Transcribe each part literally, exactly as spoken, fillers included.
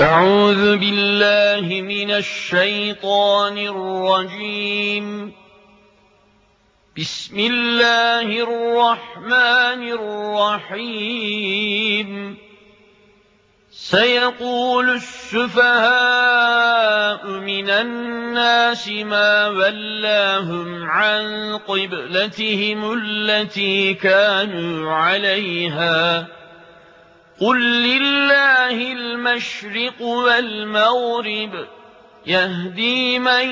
أعوذ بالله من الشيطان الرجيم. بسم الله الرحمن الرحيم. سيقول السفهاء من الناس ما ولاهم عن قبلتهم التي كانوا عليها قل لله المشرق والمغرب يهدي من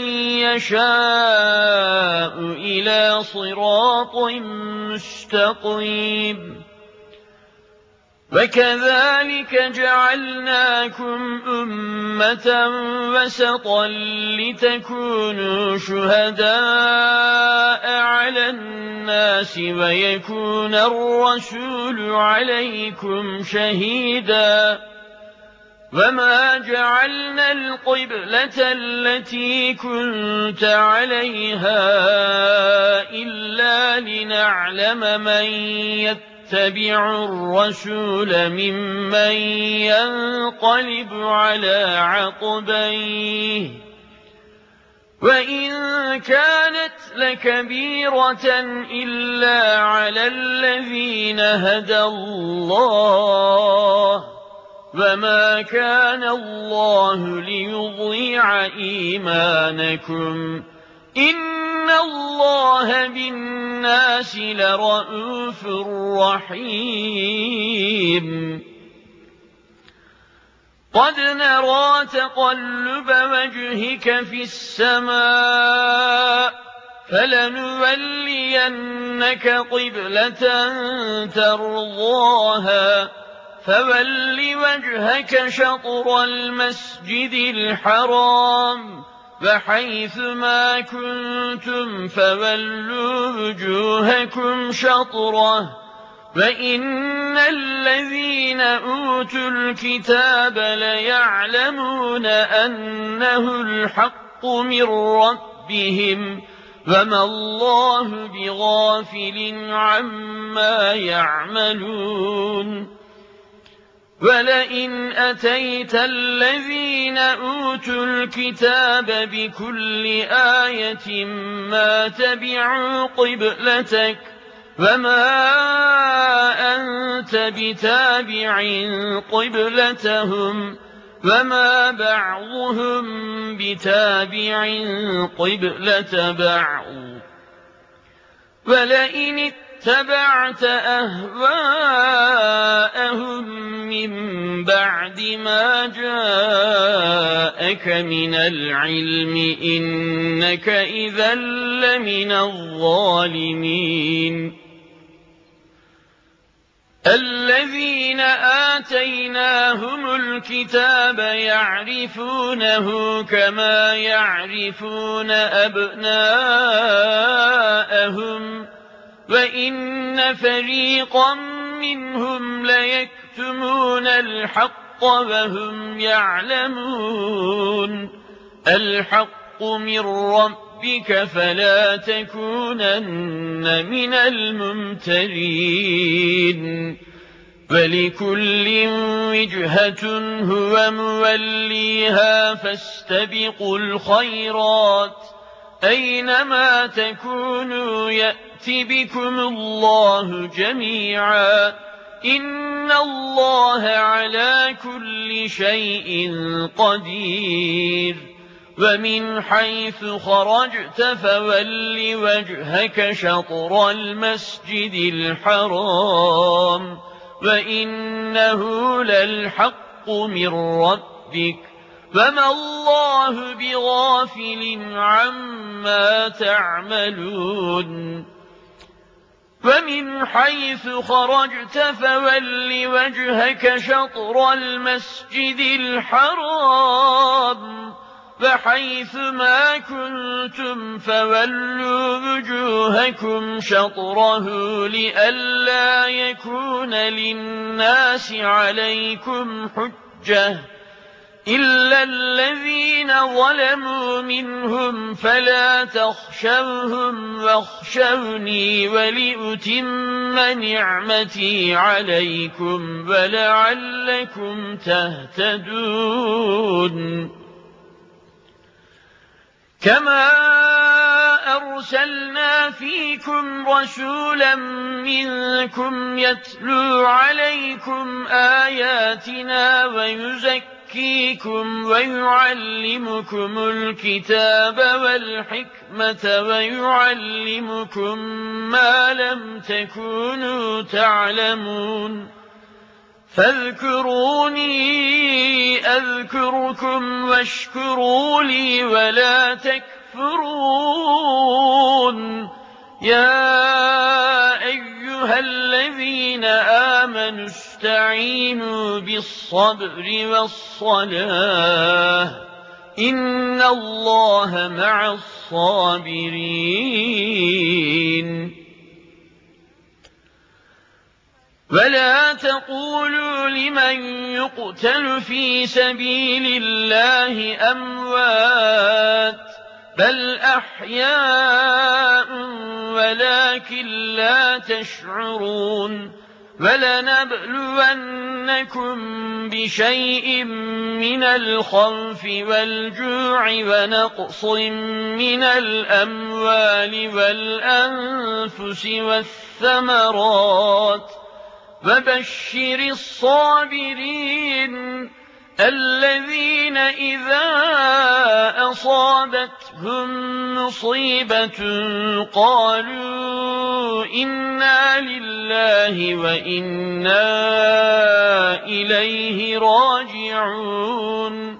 يشاء إلى صراط مستقيم. وكذلك جعلناكم أمة وسطا لتكونوا شهداء على الناس ويكون الرسول عليكم شهيدا. وما جعلنا القبلة التي كنت عليها إلا لنعلم من يتبع اتبعوا الرسول ممن ينقلب على عقبيه وإن كانت لكبيرة إلا على الذين هدى الله وما كان الله ليضيع إيمانكم إن الله بالناس لرءوف رحيم. قد نرى تقلب وجهك في السماء فلنولينك قبلة ترضاها فول وجهك شطر المسجد الحرام وحيث ما كنتم فولوا وجوهكم شطره وإن الذين أوتوا الكتاب ليعلمون أنه الحق من ربهم وما الله بغافل عما يعملون. ولئن أتيت الذين أوتوا الكتاب بكل آية ما تبعوا قبلتك وما أنت بتابع قبلتهم وما بعضهم بتابع قبلة بعض. ولئن اتبعت أهواءهم من بعد ما جاءك من العلم إنك إذا لمن الظالمين. الذين آتيناهم الكتاب يعرفونه كما يعرفون أبناءهم وإن فريقا منهم ليكتمون الحق وهم يعلمون. الحق من ربك فلا تكونن من الممترين. ولكل وجهة هو موليها فاستبقوا الخيرات أينما تكونوا يأتي بكم الله جميعا إن الله على كل شيء قدير. ومن حيث خرجت فول وجهك شطر المسجد الحرام وإنه للحق من ربك وما الله بغافل عما تعملون. ومن حيث خرجت فول وجهك شطر المسجد الحرام فحيث ما كنتم فولوا وجوهكم شطره لئلا يكون للناس عليكم حجة إلا الذين ظلموا منهم فلا تخشوهم واخشوني ولأتم نعمتي عليكم ولعلكم تهتدون كما أرسلنا فيكم رسولا منكم يتلو عليكم آياتنا ويزكيكم ويعلمكم الكتاب والحكمة ويعلمكم ما لم تكونوا تعلمون فاذكروني أذكركم واشكروا لي ولا تكفرون يا أيها الذين آمنوا استعينوا بالصبر والصلاة إن الله مع الصابرين ولا تقولوا لمن يقتل في سبيل الله أموات بل أحياء ولكن لا تشعرون ولنبلونكم بشيء من الخوف والجوع ونقص من الأموال والأنفس والثمرات وبشر الصابرين الذين إذا أصابتهم مصيبة قالوا إنا لله وإنا إليه راجعون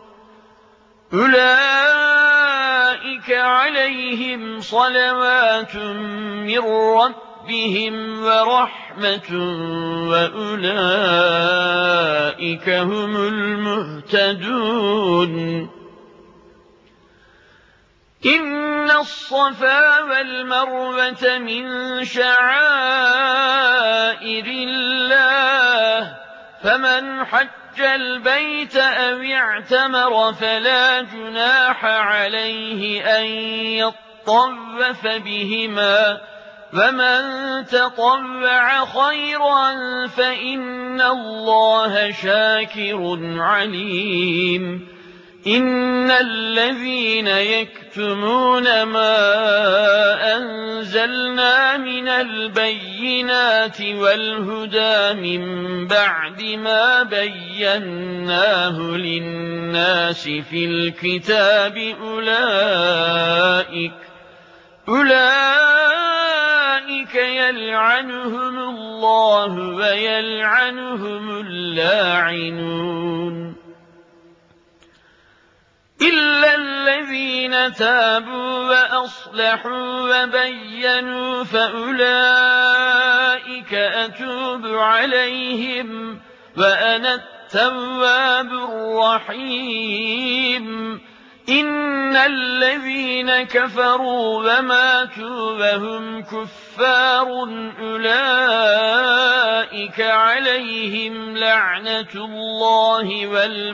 أولئك عليهم صلوات من ربهم ورحمة وأولئك هم المهتدون إن الصفا والمروة من شعائر الله فمن حج البيت أو اعتمر فلا جناح عليه أن يطوف بهما ومن تطوع خيرا فإن الله شاكر عليم إن الذين يكتمون ما أنزلنا من البينات والهدى من بعد ما بيناه للناس في الكتاب أولئك أولئك يلعنهم الله ويلعنهم اللاعنون إلا الذين تابوا وأصلحوا وبينوا فأولئك أتوب عليهم وأنا التواب الرحيم إن الذين كفروا وماتوا وهم كفار أولئك عليهم لعنة الله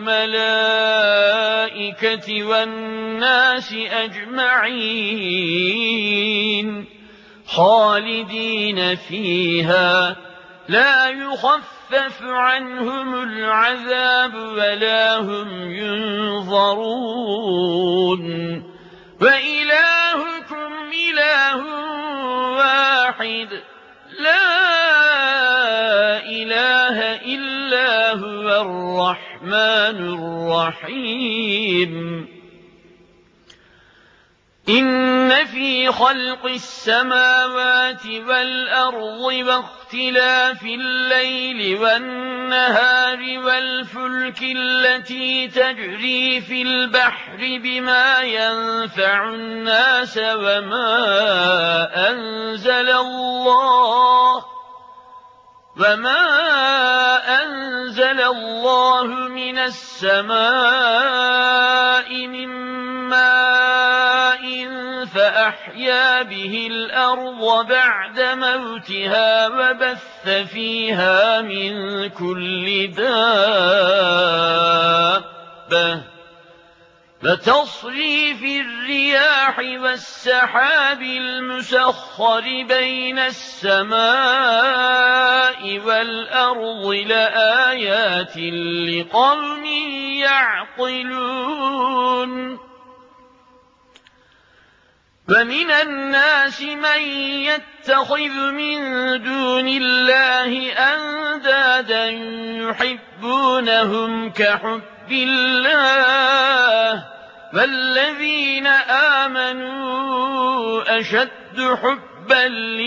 والملائكة والناس أجمعين خالدين فيها لا يخفف عنهم العذاب ولا هم ينظرون وإلهكم إله واحد لا إله إلا هو الرحمن الرحيم إن في خلق السماوات والأرض واختلاف الليل والنهار والفلك التي تجري في البحر بما ينفع الناس وما أنزل الله وما أنزل الله من السماء من ماء فأحيا به الأرض بعد موتها وبث فيها من كل دابة دَابَّةٍ فتصريف الرياح والسحاب المسخر بين السماء والأرض لآيات لقوم يعقلون ومن الناس من يتخذ من دون الله أندادا يحبونهم كحب الله والذين آمنوا أشد حبا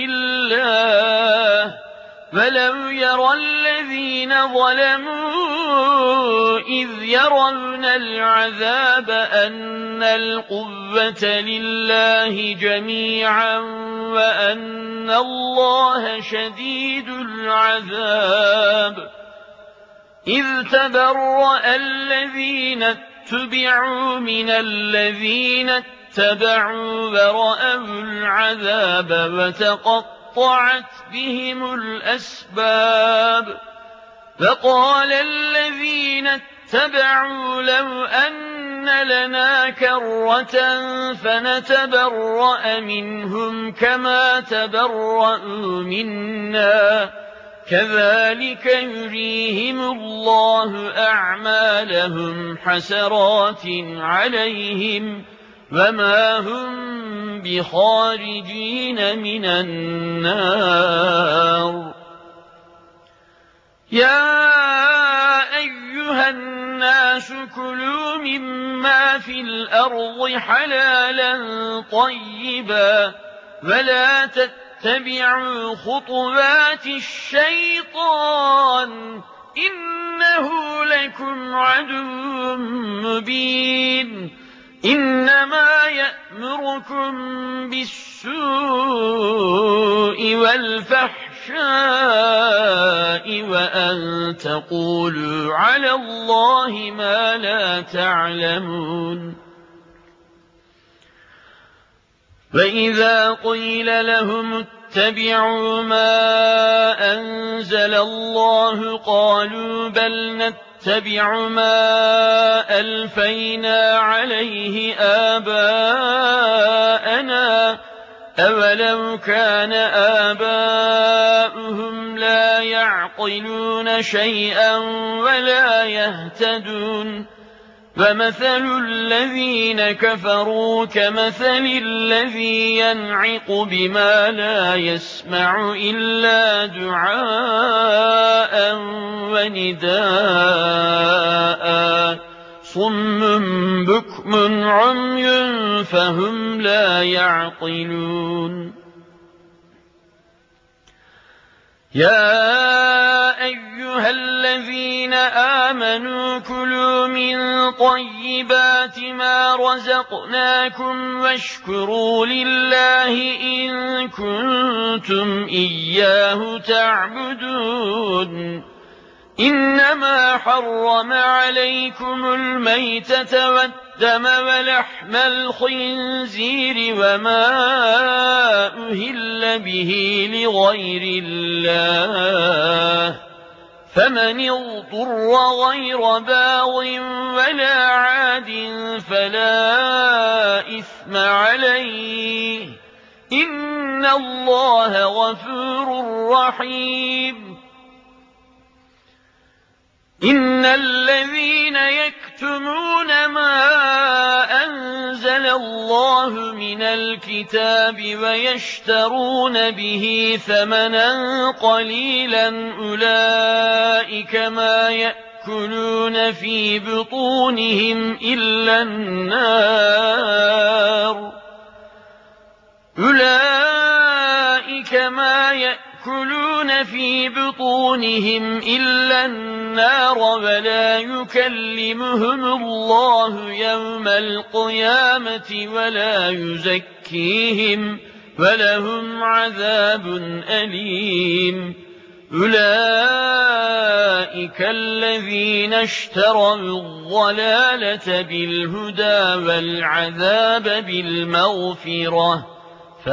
لله ولو يرى الذين ظلموا إذ يرون العذاب أن القوة لله جميعا وأن الله شديد العذاب إذ تبرأ الذين اتبعوا من الذين اتبعوا ورأوا العذاب وتقطعت بهم الأسباب فقال الذين اتبعوا لو أن لنا كرة فنتبرأ منهم كما تبرأوا منا كذلك يريهم الله أعمالهم حسرات عليهم وما هم بخارجين من النار يا أيها الناس كلوا مما في الأرض حلالا طيبا ولا تتبعوا خطوات الشيطان إنه لكم عدو مبين إنما يأمركم بالسوء والفحشاء وأن تقولوا على الله ما لا تعلمون وإذا قيل لهم اتبعوا ما أنزل الله قالوا بل نتبع ما ألفينا عليه آباءنا أولو كان آباؤهم لا يعقلون شيئا ولا يهتدون ومثل الذين كفروا كمثل الذي ينعق بما لا يسمع إلا دعاء ونداء صم بكم عمي فهم لا يعقلون يا أيها الذين آمنوا كلوا من طيبات ما رزقناكم واشكروا لله إن كنتم إياه تعبدون إنما حرم عليكم الميتة والدم ولحم الخنزير وما أهل به لغير الله فمن اضطر غير باغ ولا عاد فلا إثم عليه إن الله غفور رحيم إن الذين يكتمون ما أنزل الله من الكتاب ويشترون به ثمنا قليلا أولئك ما يأكلون في بطونهم إلا النار أولئك ما يأكلون في بطونهم إلا النار ولا يكلمهم الله يوم القيامة ولا يزكيهم ولهم عذاب أليم أولئك الذين اشتروا الضلالة بالهدى والعذاب بالمغفرة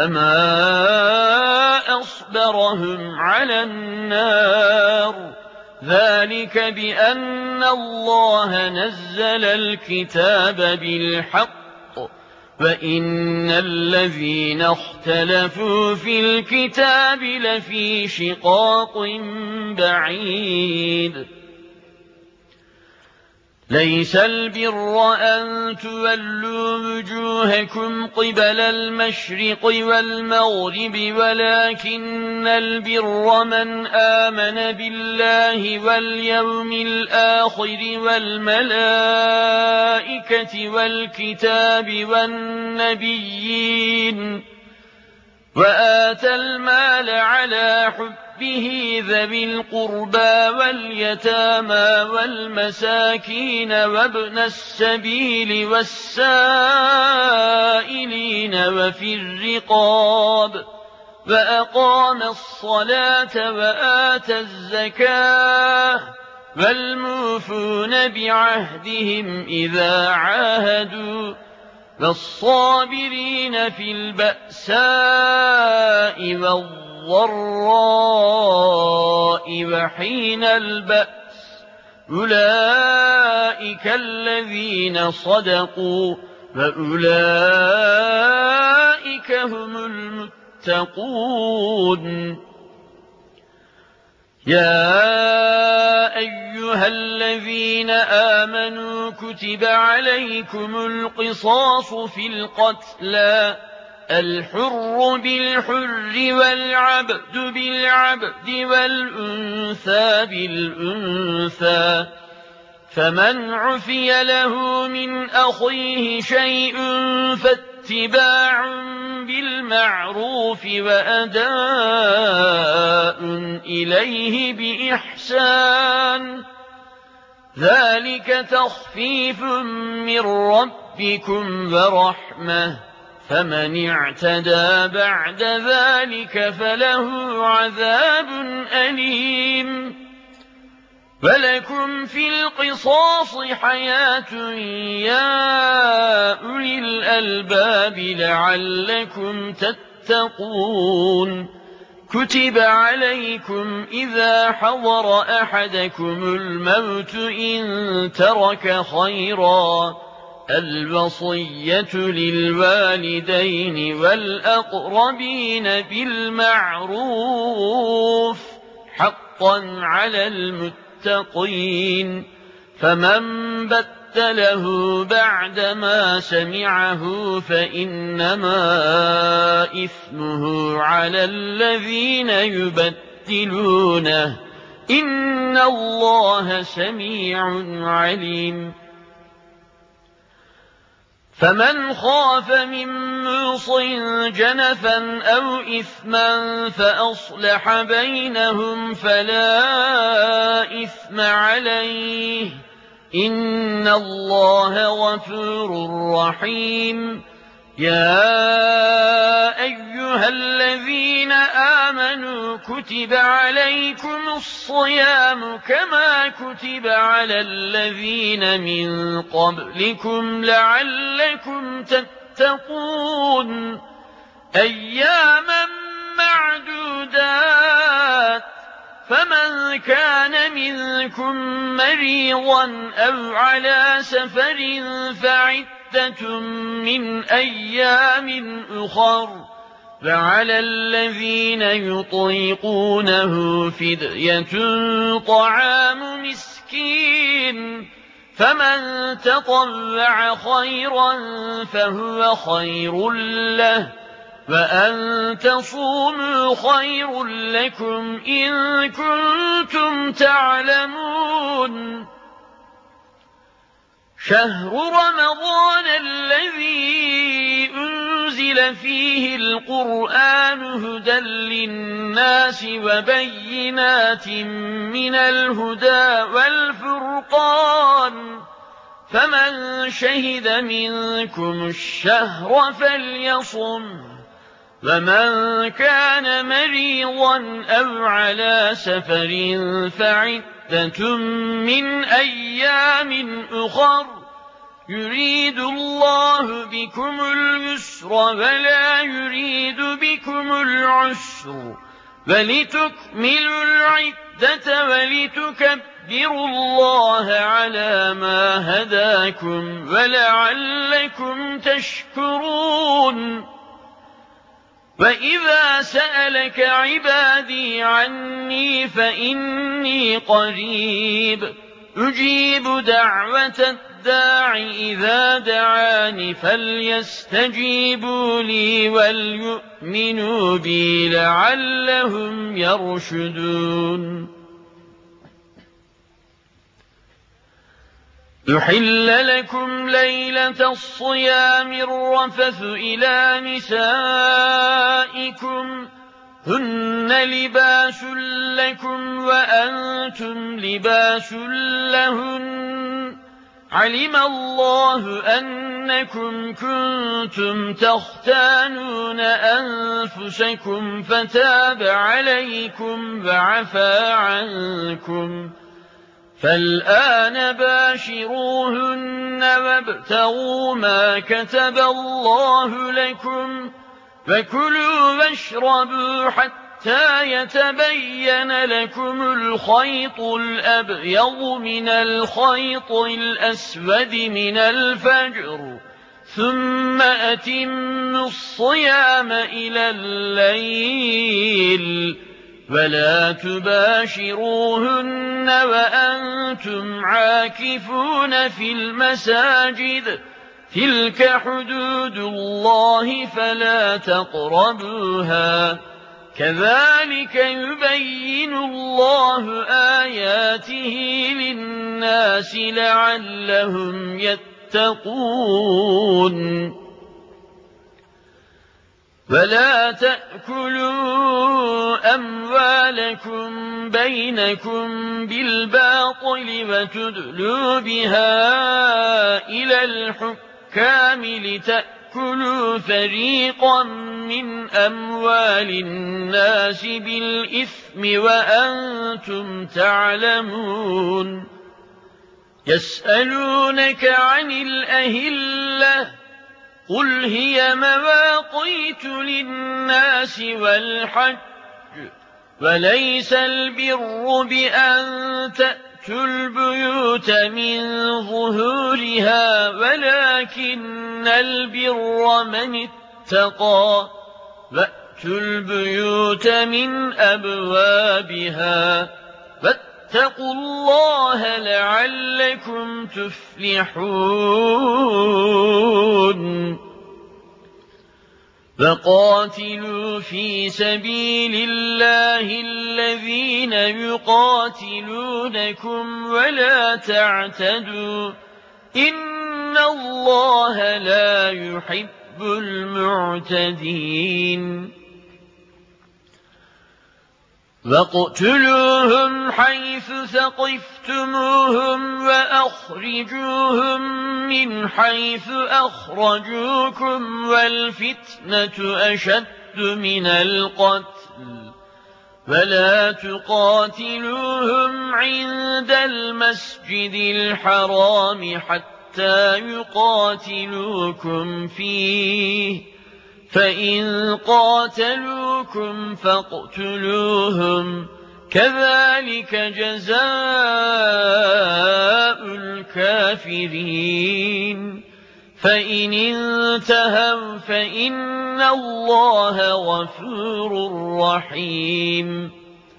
فما أصبرهم على النار ذلك بأن الله نزل الكتاب بالحق وإن الذين اختلفوا في الكتاب لفي شقاق بعيد ليس البر أن تولوا وجوهكم قبل المشرق والمغرب ولكن البر من آمن بالله واليوم الآخر والملائكة والكتاب والنبيين وآتى المال على حبه ذوي القربى واليتامى والمساكين وابن السبيل والسائلين وفي الرقاب وأقام الصلاة وآتى الزكاة والموفون بعهدهم إذا عاهدوا والصابرين في البأساء والضراء وحين البأس أولئك الذين صدقوا وأولئك هم المتقون يا أيها الذين آمنوا كتب عليكم القصاص في القتلى الحر بالحر والعبد بالعبد والأنثى بالأنثى فمن عفي له من أخيه شيء فاتباع بالمعروف وأداء إليه بإحسان ذلك تخفيف من ربكم ورحمة فمن اعتدى بعد ذلك فله عذاب أليم ولكم في القصاص حياة يا أولي الألباب لعلكم تتقون كتب عليكم إذا حضر أحدكم الموت إن ترك خيرا الوصية للوالدين والأقربين بالمعروف حقا على المتقين فمن بدله بعدما سمعه فإنما إثمه على الذين يبدلونه إن الله سميع عليم فمن خاف من موص جنفا أو إثما فأصلح بينهم فلا إثم عليه إن الله غفور رحيم يا أيها الذين آمنوا كتب عليكم الصيام كما كتب على الذين من قبلكم لعلكم تتقون أياما معدودات فمن كان منكم مريضا أو على سفر فعدة من أيام أخر فعلى الذين يطيقونه فدية طعام مسكين فمن تطوع خيرا فهو خير له وأن تصوموا خير لكم إن كنتم تعلمون شهر رمضان الذي أنزل فيه القرآن هدى للناس وبينات من الهدى والفرقان فمن شهد منكم الشهر فليصم ومن كان مريضا أو على سفر فعدة من أيام أخر يريد الله بكم اليسر ولا يريد بكم العسر ولتكملوا العدة ولتكبروا الله على ما هداكم ولعلكم تشكرون. وإذا سألك عبادي عني فإني قريب أجيب دعوة الداع إذا دعاني فليستجيبوا لي وليؤمنوا بي لعلهم يرشدون. يحل لكم ليلة الصيام الرفث إلى نسائكم هن لباس لكم وأنتم لباس لهن علم الله أنكم كنتم تختانون أنفسكم فتاب عليكم وعفى عنكم فالآن باشروهن وابتغوا ما كتب الله لكم فكلوا واشربوا حتى يتبين لكم الخيط الأبيض من الخيط الأسود من الفجر ثم أتموا الصيام إلى الليل ولا تباشروهن وأنتم عاكفون في المساجد تلك حدود الله فلا تقربوها كذلك يبين الله آياته للناس لعلهم يتقون. ولا تأكلوا أموالكم بينكم بالباطل وتدلوا بها إلى الحكام لتأكلوا فريقا من أموال الناس بالإثم وأنتم تعلمون. يسألونك عن الأهلة قل هي مواقيت للناس والحج وليس البر بأن تأتوا البيوت من ظهورها ولكن البر من اتقى وأتوا البيوت من أبوابها واتقوا الله لعلكم تفلحون. فقاتلوا في سبيل الله الذين يقاتلونكم ولا تعتدوا إن الله لا يحب المعتدين. وَاقْتُلُوهُمْ حَيْثُ ثَقِفْتُمُوهُمْ وَأَخْرِجُوهُمْ مِنْ حَيْثُ أَخْرَجُوكُمْ وَالْفِتْنَةُ أَشَدُّ مِنَ الْقَتْلِ وَلَا تُقَاتِلُوهُمْ عِندَ الْمَسْجِدِ الْحَرَامِ حَتَّى يُقَاتِلُوكُمْ فِيهِ فَإِنْ قَاتَلُوكُمْ فَاقْتُلُوهُمْ كَذَلِكَ جَزَاءُ الْكَافِرِينَ. فَإِنِ انْتَهَوْا فَإِنَّ اللَّهَ غَفُورٌ رَحِيمٌ.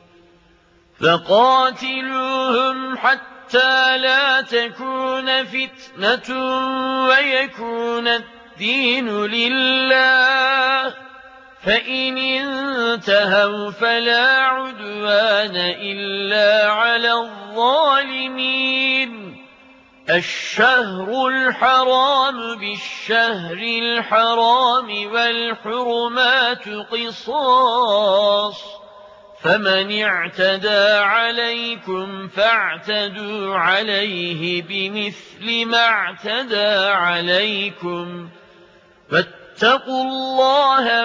فَقَاتِلُوهُمْ حَتَّى لَا تَكُونَ فِتْنَةٌ وَيَكُونَ الدين لله فإن انتهوا فلا عدوان إلا على الظالمين. الشهر الحرام بالشهر الحرام والحرمات قصاص فمن اعتدى عليكم فاعتدوا عليه بمثل ما اعتدى عليكم فاتقوا الله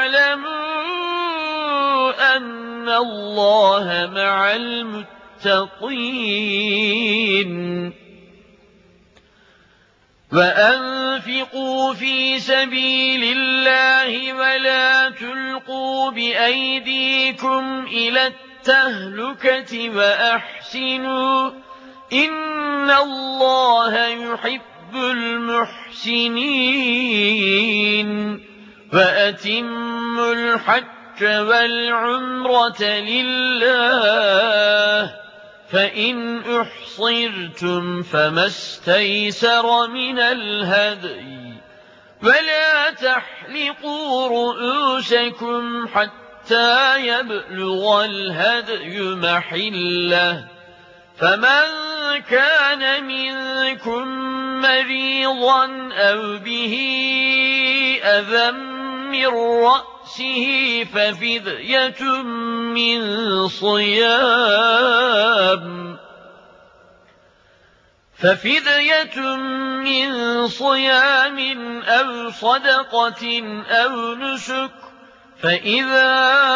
واعلموا أن الله مع المتقين. وأنفقوا في سبيل الله ولا تلقوا بأيديكم إلى التهلكة وأحسنوا إن الله يحب المحسنين وأتموا الحج والعمرة لله فإن أحصرتم فما استيسر من الهدي ولا تحلقوا رؤوسكم حتى يبلغ الهدي محله فمن كان منكم مريضا أو به أذى من رأسه ففدية من صيام ففدية من صيام أو صدقة أو نسك فإذا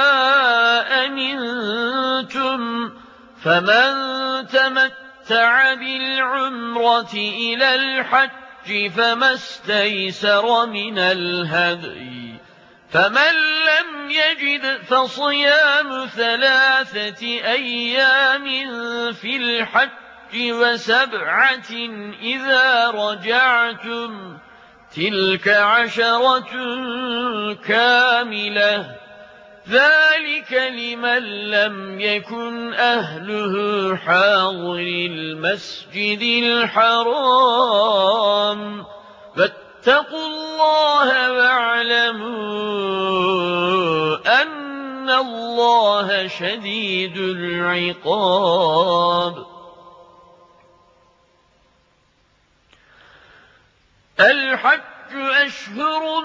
أمنتم فمن تمتع بالعمرة إلى الحج فما استيسر من الهدي فمن لم يجد فصيام ثلاثة أيام في الحج وسبعة إذا رجعتم تلك عشرة كاملة ذلك لمن لم يكن أهله حاضر المسجد الحرام فاتقوا الله واعلموا أن الله شديد العقاب الحج أشهر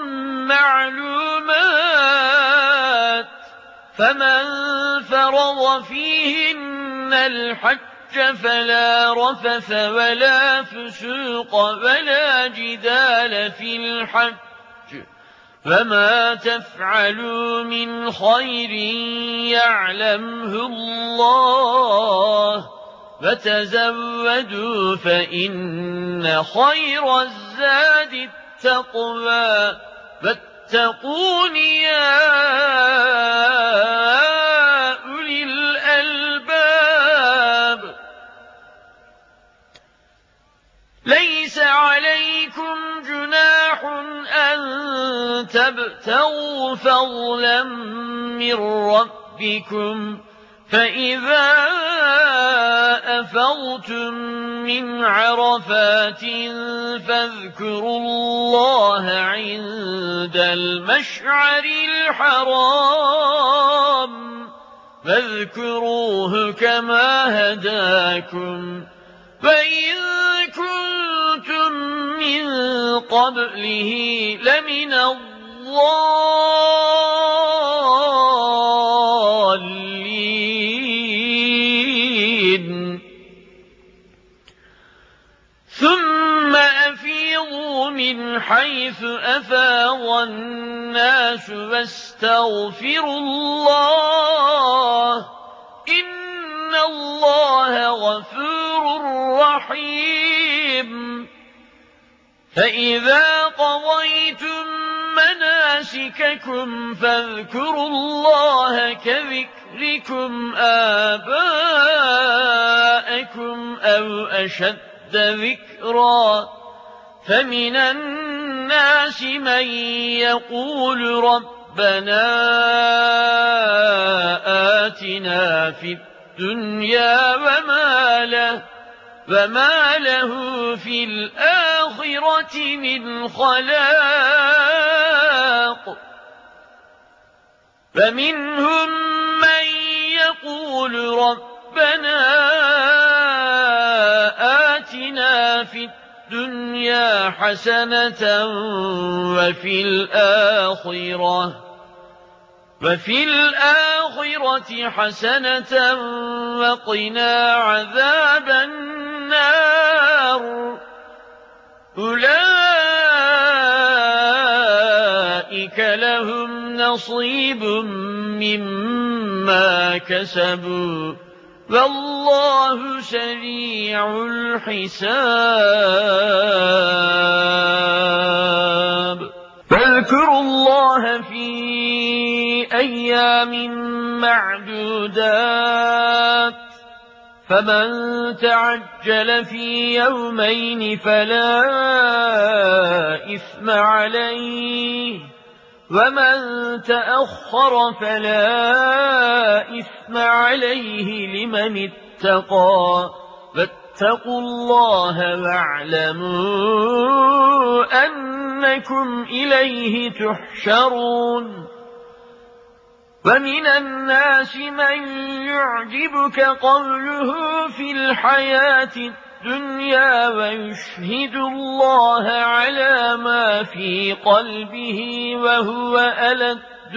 معلومات فمن فرض فيهن الحج فلا رفث ولا فسوق ولا جدال في الحج فما تفعلوا من خير يعلمه الله وتزودوا فإن خير الزاد التقوى فاتقون يا أولي الألباب ليس عليكم جناح أن تبتغوا فضلا من ربكم فإذا أفضتم من عرفات فاذكروا الله عند المشعر الحرام فاذكروه كما هداكم وإن كنتم من قبله لمن الضالين ثم أفيضوا من حيث أفاض الناس واستغفروا الله إن الله غفور رحيم فإذا قضيتم مناسككم فاذكروا الله كذكركم آباءكم أو أشد ذكرا فمن الناس من يقول ربنا آتنا في الدنيا وما له وما له في الآخرة من خلاق فمنهم من يقول ربنا آتنا في الدنيا حسنة وفي الآخرة وفي الآخرة حسنة وقنا عذاب النار أولئك لهم نصيب مما كسبوا والله سريع الحساب اذكروا الله في أيام معدودات فمن تعجل في يومين فلا إثم عليه ومن تأخر فلا إثم عليه لمن اتقى واتقوا الله واعلموا أنكم إليه تحشرون ومن الناس من يعجبك قوله في الحياة الدنيا ويشهد الله على ما في قلبه وهو ألد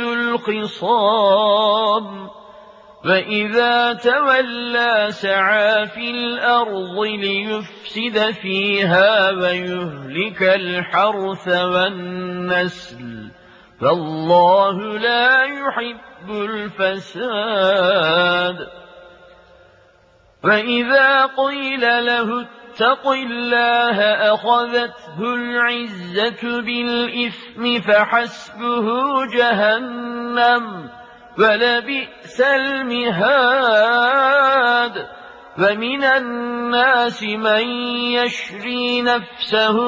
الخصام وإذا تولى سعى في الأرض ليفسد فيها ويهلك الحرث والنسل فالله لا يحب الفساد وإذا قيل له اتق الله أخذته العزة بالإثم فحسبه جهنم ولبئس المهاد ومن الناس من يشري نفسه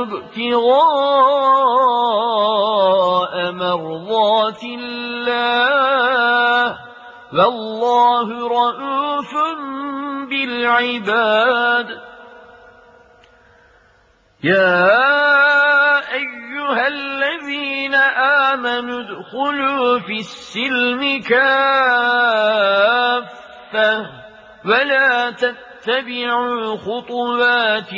ابتغاء مرضات الله والله رؤوف بالعباد يا أيها الذين آمنوا ادخلوا في السلم كافة ولا تتبعوا خطوات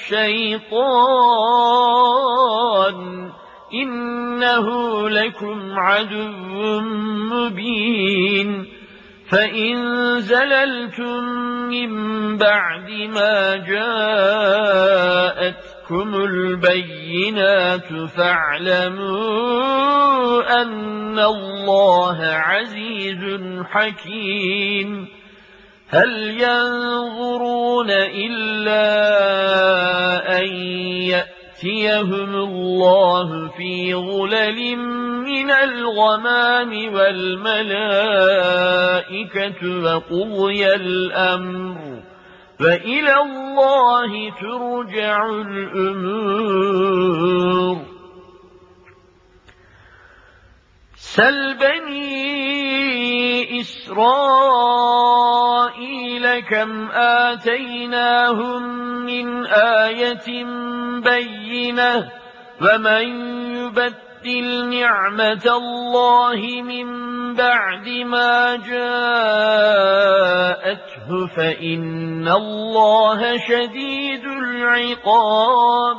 الشيطان إنه لكم عدو مبين فإن زللتم من بعد ما جاءتكم البينات فاعلموا أن الله عزيز حكيم هل ينظرون إلا أن يأتيهم الله في ظلل من الغمام والملائكة وقضي الأمر فإلى الله ترجع الأمور سل بني إسرائيل كم آتيناهم من آية بينة ومن يبدل نعمة الله من بعد ما جاءته فإن الله شديد العقاب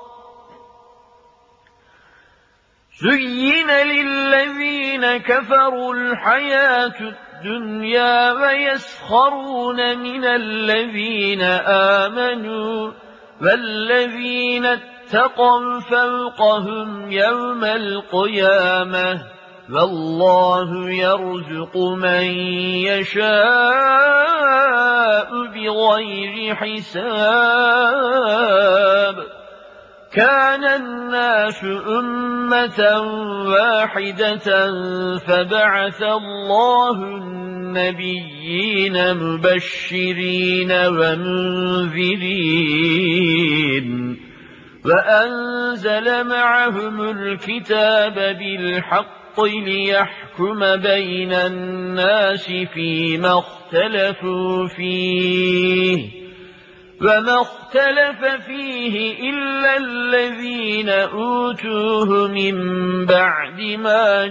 زين للذين كفروا الحياة الدنيا ويسخرون من الذين آمنوا والذين اتقوا فوقهم يوم القيامة والله يرزق من يشاء بغير حساب كان الناس أمة واحدة فبعث الله النبيين مبشرين ومنذرين وأنزل معهم الكتاب بالحق ليحكم بين الناس فيما اختلفوا فيه وما اختلف فيه إلا الذين أوتوه من بعد ما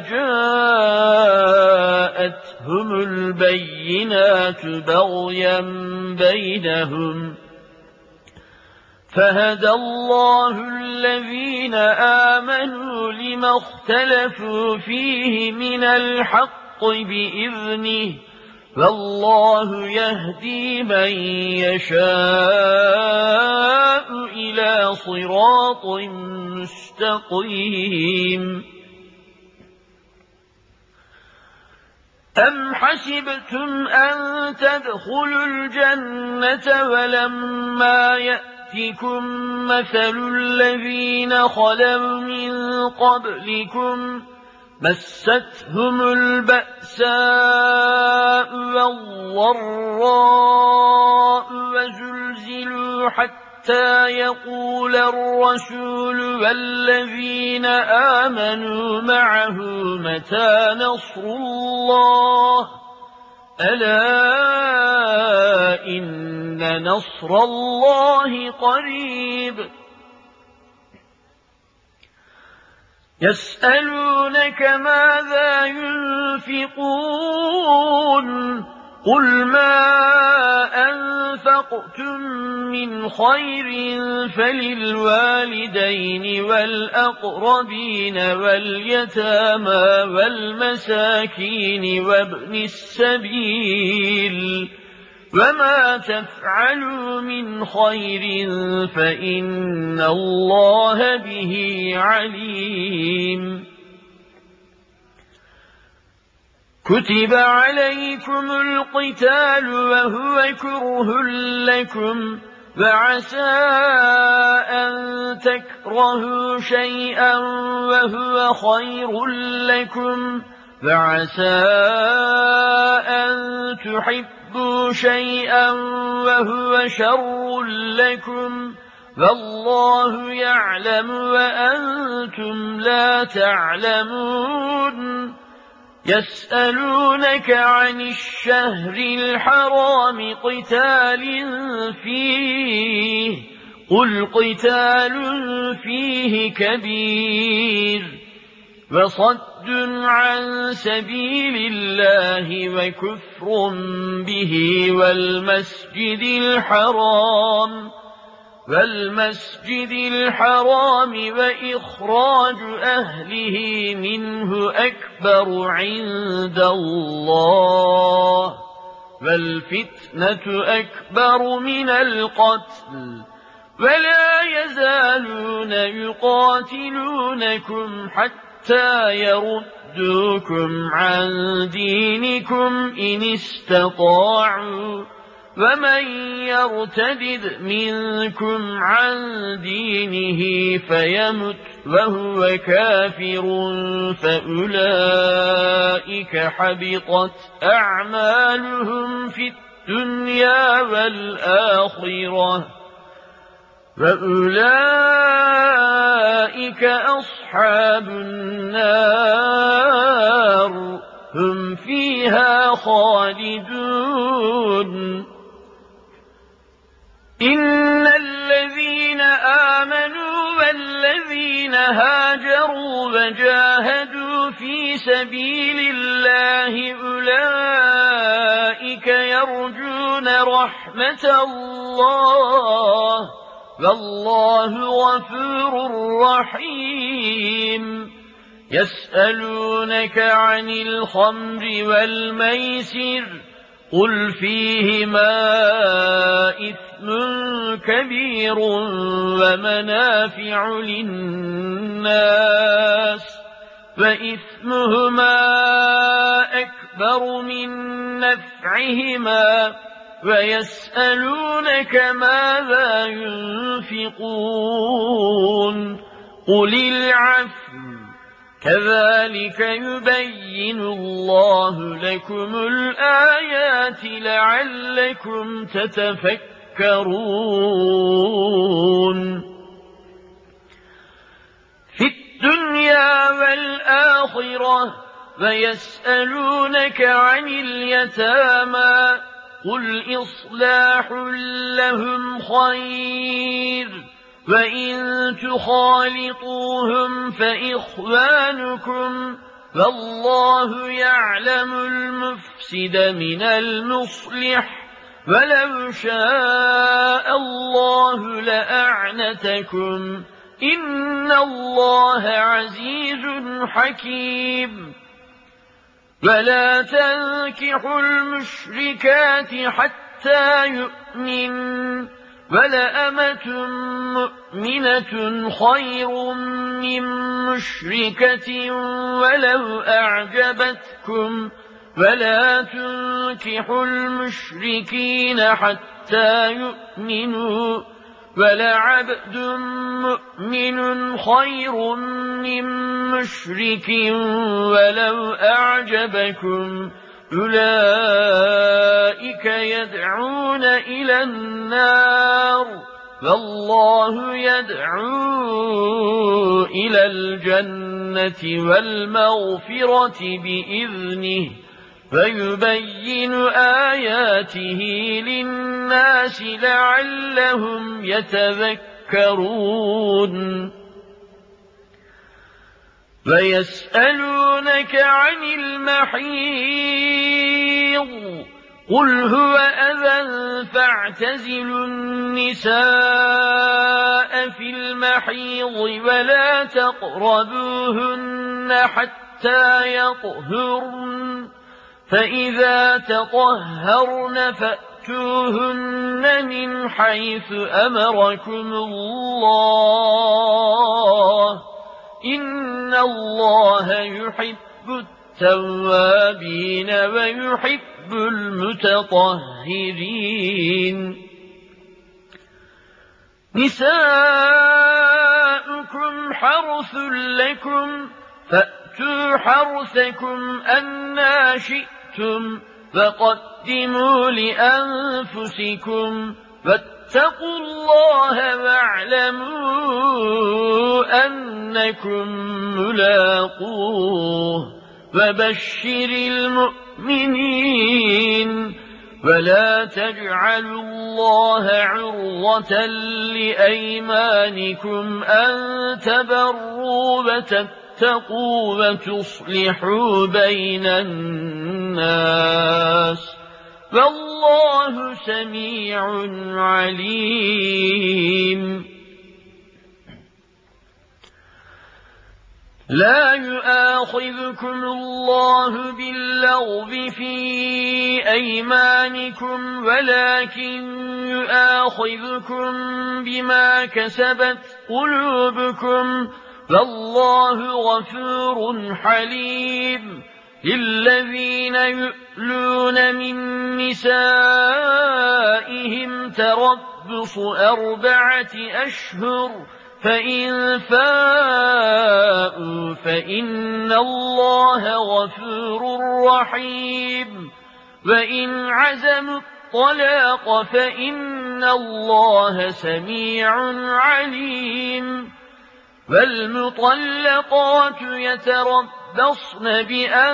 جاءتهم البينات بغيا بينهم فهدى الله الذين آمنوا لما اختلفوا فيه من الحق بإذنه والله يهدي من يشاء إلى صراط مستقيم أم حسبتم أن تدخلوا الجنة ولما يأتكم يأتكم مثل الذين خلوا من قبلكم مستهم البأساء والضراء وزلزلوا حتى يقول الرسول والذين آمنوا معه متى نصر الله ألا إن نصر الله قريب يسألونك ماذا ينفقون قل ما أنفقتم من خير فللوالدين والأقربين واليتامى والمساكين وابن السبيل وما تفعلوا من خير فإن الله به عليم كتب عليكم القتال وهو كره لكم وعسى أن تكرهوا شيئا وهو خير لكم وعسى أن تحبوا شيئا وهو شر لكم والله يعلم وأنتم لا تعلمون يسألونك عن الشهر الحرام قتال فيه قل قتال فيه كبير وصد عن سبيل الله وكفر به والمسجد الحرام والمسجد الحرام وإخراج أهله منه أكبر عند الله والفتنة أكبر من القتل ولا يزالون يقاتلونكم حتى يردوكم عن دينكم إن استطاعوا ومن يرتد منكم عن دينه فيمت وهو كافر فأولئك حبطت أعمالهم في الدنيا والآخرة وأولئك أصحاب النار هم فيها خالدون إن الذين آمنوا والذين هاجروا وجاهدوا في سبيل الله أولئك يرجون رحمة الله والله غفور رحيم يسألونك عن الخمر والميسر قل فيهما إثم كبير ومنافع للناس وإثمهما أكبر من نفعهما ويسألونك ماذا ينفقون قل العفو كذلك يبين الله لكم الآيات لعلكم تتفكرون في الدنيا والآخرة ويسألونك عن اليتامى قل إصلاح لهم خير وإن تخالطوهم فإخوانكم فالله يعلم المفسد من المصلح ولو شاء الله لأعنتكم إن الله عزيز حكيم ولا تنكحوا المشركات حتى يؤمنوا ولأمة مؤمنة خير من مشركة ولو أعجبتكم ولا تنكحوا المشركين حتى يؤمنوا ولعبد مؤمن خير من مشرك ولو أعجبكم أولئك يدعون إلى النار والله يدعو إلى الجنة والمغفرة بإذنه فيبين آياته للناس لعلهم يتذكرون ويسألونك عن المحيض قل هو أذى فاعتزلوا النساء في المحيض ولا تقربوهن حتى يطهرن فإذا تطهرن فأتوهن من حيث أمركم الله إن الله يحب التوابين ويحب المتطهرين نساؤكم حرث لكم فأتوا حرثكم أنى شئتم فقدموا لأنفسكم واتقوا الله واعلموا أنكم ملاقوه وبشر المؤمنين ولا تجعلوا الله عرضة لأيمانكم أن تبروا وتتقوا وتصلحوا بين الناس والله سميع عليم لا يؤاخذكم الله باللغو في أيمانكم ولكن يؤاخذكم بما كسبت قلوبكم والله غفور حليم للذين يؤلون من نسائهم تربص أربعة أشهر فإن فاءوا فإن الله غفور رحيم وإن عزموا الطلاق فإن الله سميع عليم والمطلقات يتربصن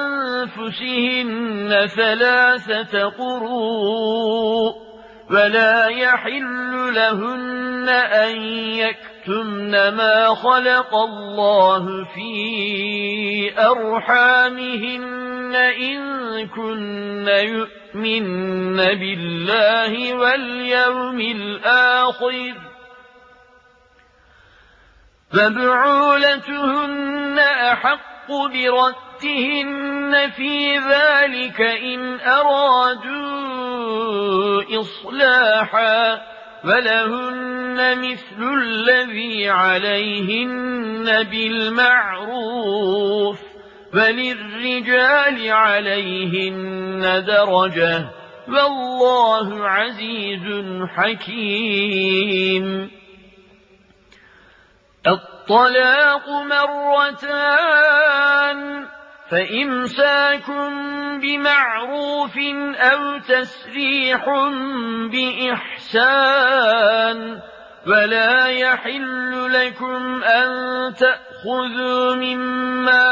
بأنفسهن ثلاثة قروء ولا يحل لهن أن يكتمن ما خلق الله في أرحامهن إن كن يؤمن بالله واليوم الآخر فبعولتهن أحق بردهن في ذلك إن أرادوا إصلاحا ولهن مثل الذي عليهن بالمعروف وللرجال عليهن درجة والله عزيز حكيم الطلاق مرتان فإمساك بمعروف أو تسريح بإحسان ولا يحل لكم أن تأخذوا مما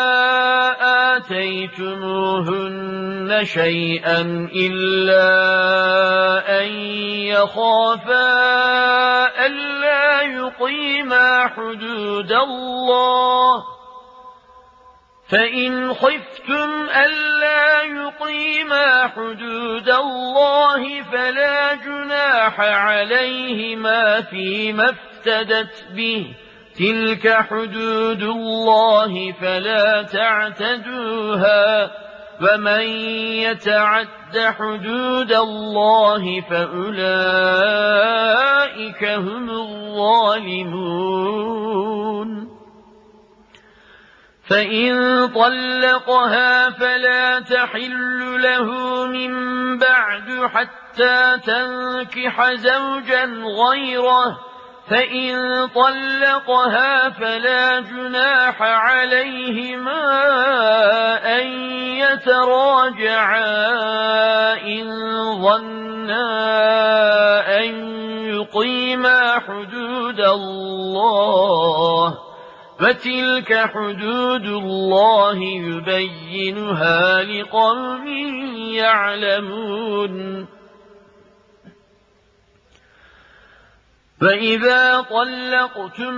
آتيتموهن شيئا إلا أن يخافا ألا يقيما حدود الله فإن خفتم ألا يقيما حدود الله فلا جناح عليهما فيما افتدت به تلك حدود الله فلا تعتدوها ومن يتعد حدود الله فأولئك هم الظالمون فإن طلقها فلا تحل له من بعد حتى تنكح زوجا غيره، فإن طلقها فلا جناح عليهما أن يتراجعا إن ظنا أن يقيما حدود الله، فتلك حدود الله يبينها لقوم يعلمون. فإذا طلقتم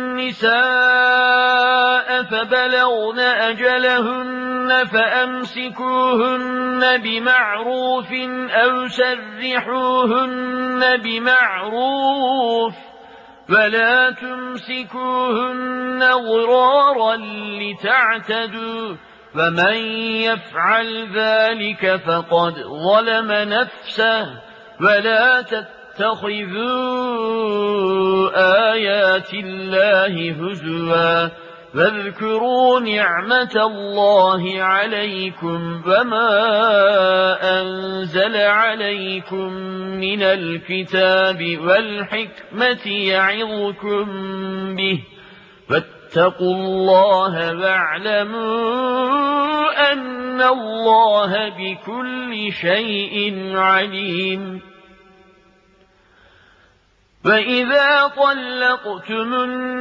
النساء فبلغن أجلهن فأمسكوهن بمعروف أو سرحوهن بمعروف، ولا تمسكوهن ضرارا لتعتدوا، فمن يفعل ذلك فقد ظلم نفسه. ولا تتخذوا آيات الله هزوا، واذكروا نعمة الله عليكم وما أنزل عليكم من الكتاب والحكمة يعظكم به، فاتقوا الله واعلموا أن الله بكل شيء عليم. وإذا طلقتم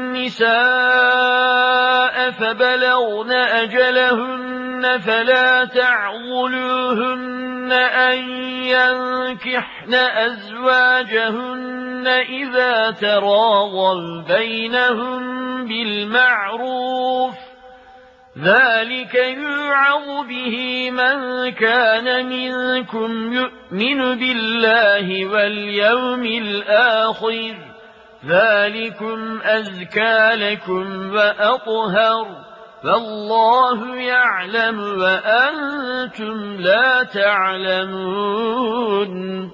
النساء فبلغن أجلهن فلا تعضلوهن أن ينكحن أزواجهن إذا تراضوا بينهم بالمعروف، ذلك يوعظ به من كان منكم يؤمن بالله واليوم الآخر، ذلكم أزكى لكم وأطهر، فالله يعلم وأنتم لا تعلمون.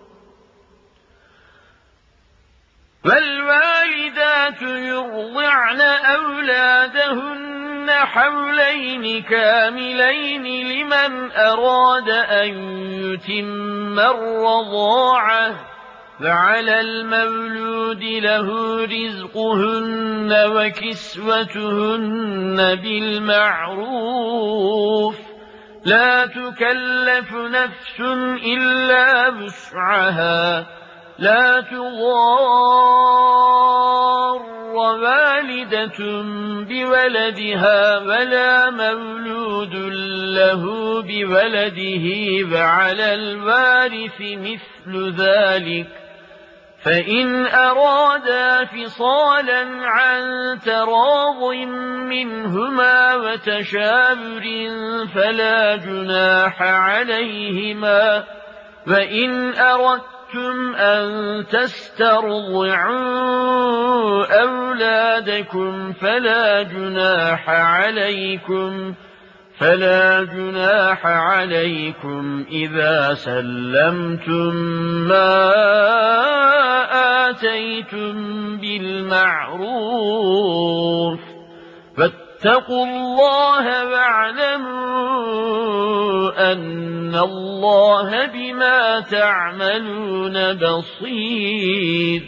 والوالدات يرضعن أولادهن حولين كاملين لمن أراد أن يتم الرضاعة، فعلى المولود له رزقهن وكسوتهن بالمعروف، لا تكلف نفس إلا وسعها، لا تضار والدة بولدها ولا مولود له بولده، وعلى الوارث مثل ذلك، فإن أرادا فصالا عن تراض منهما وتشاور فلا جناح عليهما. وإن أردتم أن تسترضعوا أولادكم فلا جناح عليكم فلا جناح عليكم إذا سلمتم ما آتيتم بالمعروف، فاتقوا الله واعلموا أن الله بما تعملون بصير.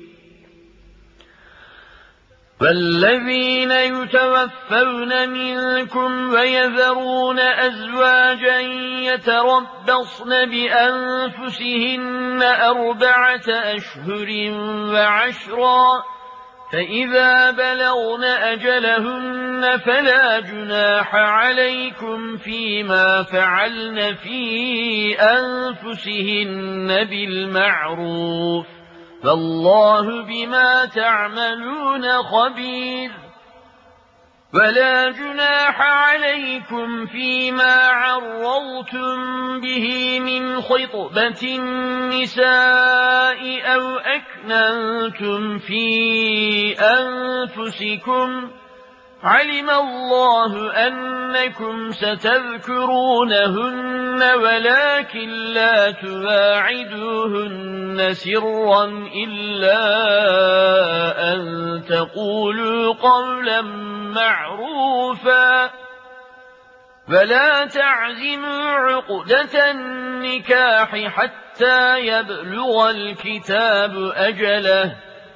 والذين يتوفون منكم ويذرون أزواجا يتربصن بأنفسهن أربعة أشهر وعشرا، فإذا بلغن أجلهن فلا جناح عليكم فيما فعلن في أنفسهن بالمعروف، فالله بما تعملون خبير. ولا جناح عليكم فيما عرضتم به من خطبة النساء أو أكننتم في أنفسكم علم الله أنكم ستذكرونهن ولكن لا تواعدوهن سرا إلا أن تقولوا قولا معروفا فلا تعزموا عقدة النكاح حتى يبلغ الكتاب أجله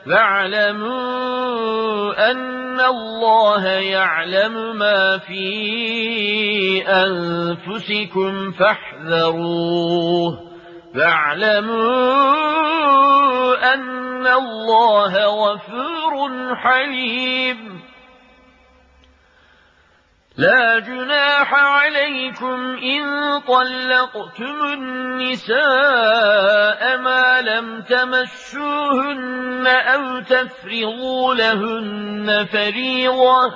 فاعلموا أن الله يعلم ما في أنفسكم فاحذروه فاعلموا أن الله غفور حليم لا جناح عليكم إن طلقتم النساء ما لم تمسوهن أو تفرضوا لهن فريضة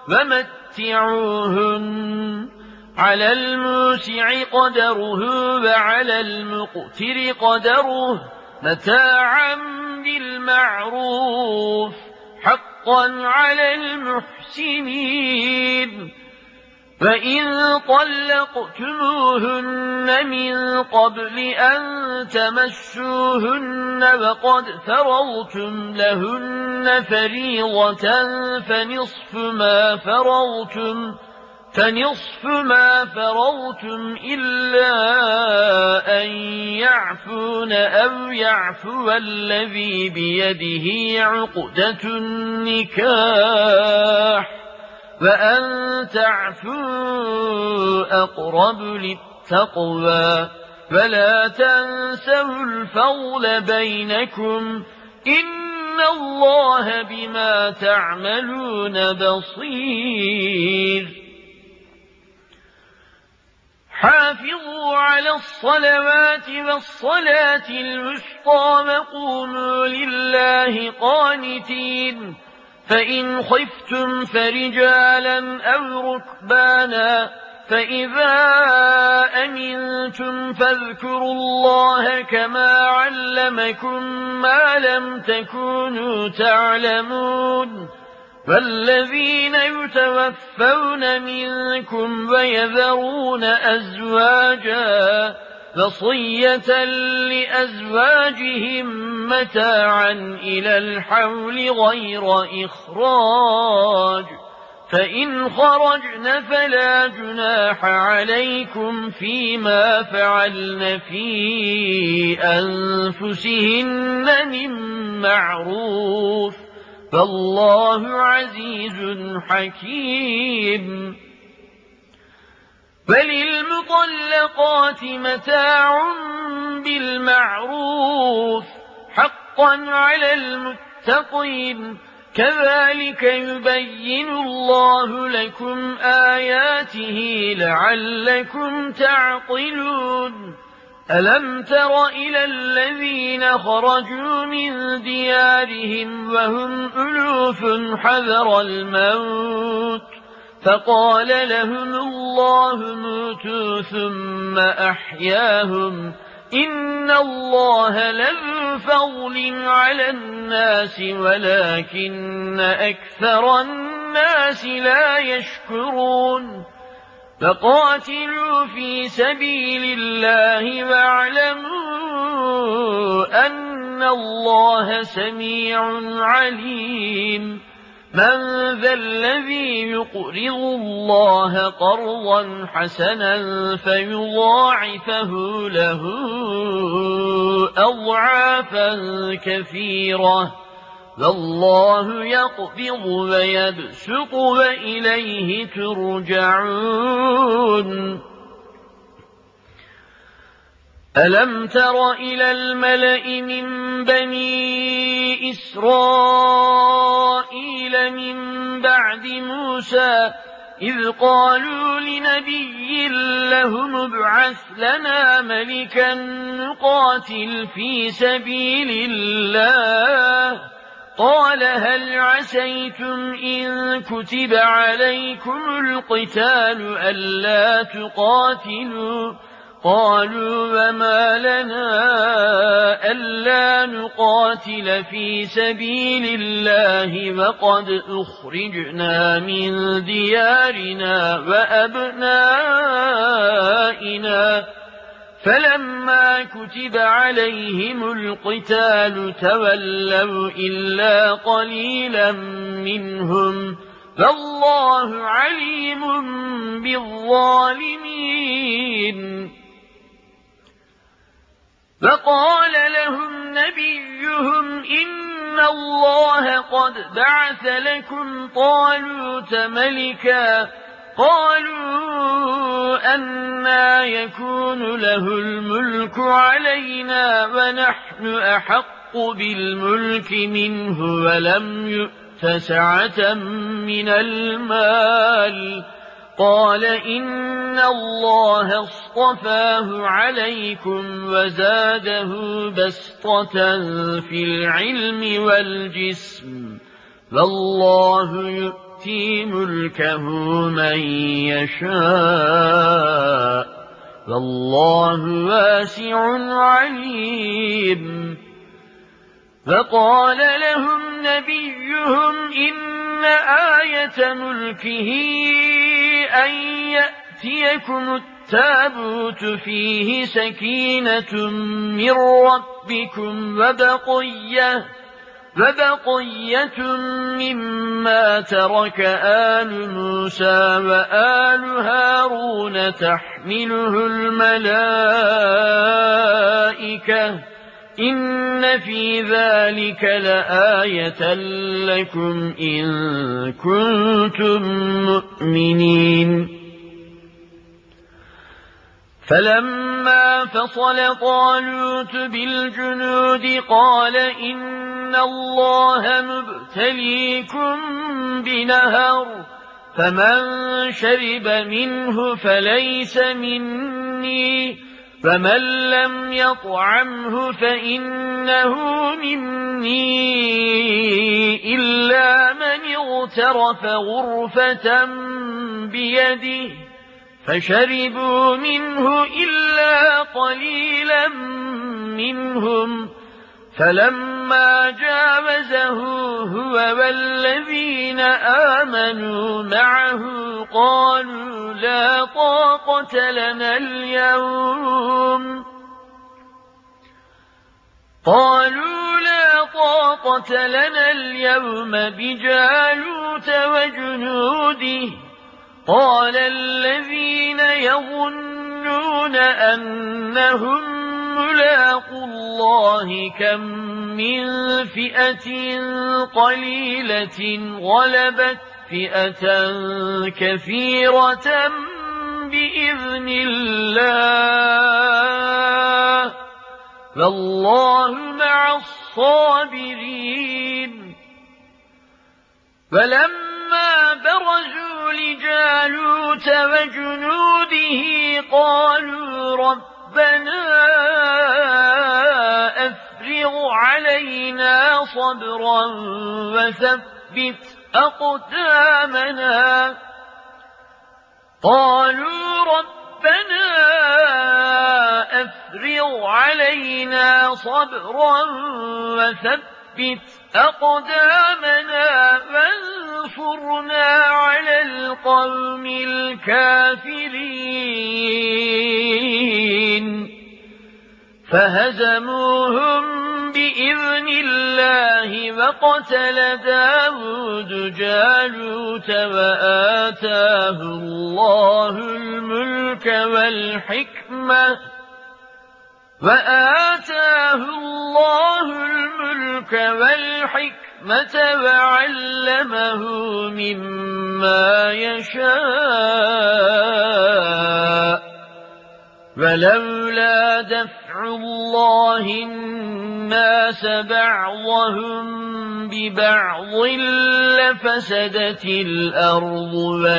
ومتعوهن على الموسع قدره وعلى المقتر قدره متاعا بالمعروف حقا على المحسنين فإن طلقتموهن من قبل أن تمسوهن وقد فرضتم لهن فريضة فنصف ما فرضتم فنصف ما فرضتم إلا أن يعفون أو يعفو الذي بيده عقدة النكاح وأن تعفوا أقرب للتقوى فلا تنسوا الفضل بينكم إن الله بما تعملون بصير حافظوا على الصلوات والصلاة الوسطى وقوموا لله قانتين فإن خفتم فرجالا أو ركبانا فإذا أمنتم فاذكروا الله كما علمكم ما لم تكونوا تعلمون والذين يتوفون منكم ويذرون أزواجا وصية لأزواجهم متاعا إلى الحول غير إخراج فإن خرجن فلا جناح عليكم فيما فعلن في أنفسهن من معروف فالله عزيز حكيم فللمطلقات متاع بالمعروف حقا على المتقين كذلك يبين الله لكم آياته لعلكم تعقلون ألم تر إلى الذين خرجوا من ديارهم وهم ألوف حذر الموت فقال لهم الله موتوا ثم أحياهم إن الله لذو فضل على الناس ولكن أكثر الناس لا يشكرون فقاتلوا في سبيل الله واعلموا أن الله سميع عليم من ذا الذي يقرض الله قرضا حسنا فيضاعفه له أضعافا كثيرة والله يقبض ويبسط وإليه ترجعون ألم تر إلى الملأ من بني إسرائيل من بعد موسى إذ قالوا لنبي لهم ابعث لنا ملكا نقاتل في سبيل الله قال هل عسيتم إن كتب عليكم القتال ألا تقاتلوا قالوا وما لنا ألا نقاتل في سبيل الله وقد أخرجنا من ديارنا وأبنائنا فلما كتب عليهم القتال تولوا إلا قليلا منهم فالله عليم بالظالمين. فقال لهم نبيهم إن الله قد بعث لكم طالوت ملكا قالوا أنى يكون له الملك علينا ونحن أحق بالملك منه ولم يؤت سعة من المال قال إن الله اصطفاه عليكم وزاده بسطة في العلم والجسم والله يؤتي ملكه من يشاء والله واسع عليم. فقال لهم نبيهم إن آية ملكه أن يأتيكم التابوت فيه سكينة من ربكم وبقية, وبقية مما ترك آل موسى وآل هارون تحمله الملائكة إن في ذلك لآية لكم إن كنتم مؤمنين. فلما فصل طالوت بالجنود قال إن الله مبتليكم بنهر فمن شرب منه فليس مني فمن لم يطعمه فإنه مني إلا من اغترف غرفة بيده فشربوا منه إلا قليلا منهم فلما جاوزه هو والذين آمنوا معه قالوا لا طاقة لنا اليوم قالوا لا طاقة لنا اليوم بجالوت وجنوده قال الذين يظنون أنهم ملاقوا الله كم من فئة قليلة غلبت فئة كثيرة بإذن الله والله مع الصابرين. فلما برزوا لجالوت وجنوده قالوا ربنا أفرغ علينا صبرا وثبت أقدامنا قالوا ربنا أفرغ علينا صبرا وثبت أقدامنا وانصرنا على القوم الكافرين. فهزموهم بإذن الله وقتل داود جالوت وآتاه الله الملك والحكمة وآتاه الله الملك والحكمة وعلمه مما يشاء ولولا دفع الله الناس بعضهم ببعض لفسدت الأرض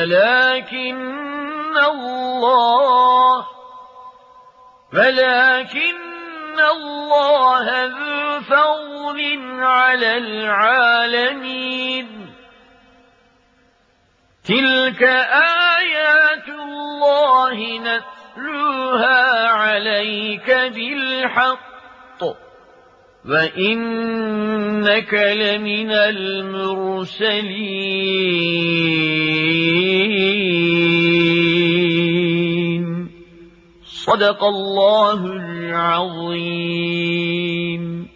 ولكن الله ولكن الله ذو فضل على العالمين. تلك آيات الله نتلوها عليك بالحق وإنك لمن المرسلين. صدق الله العظيم.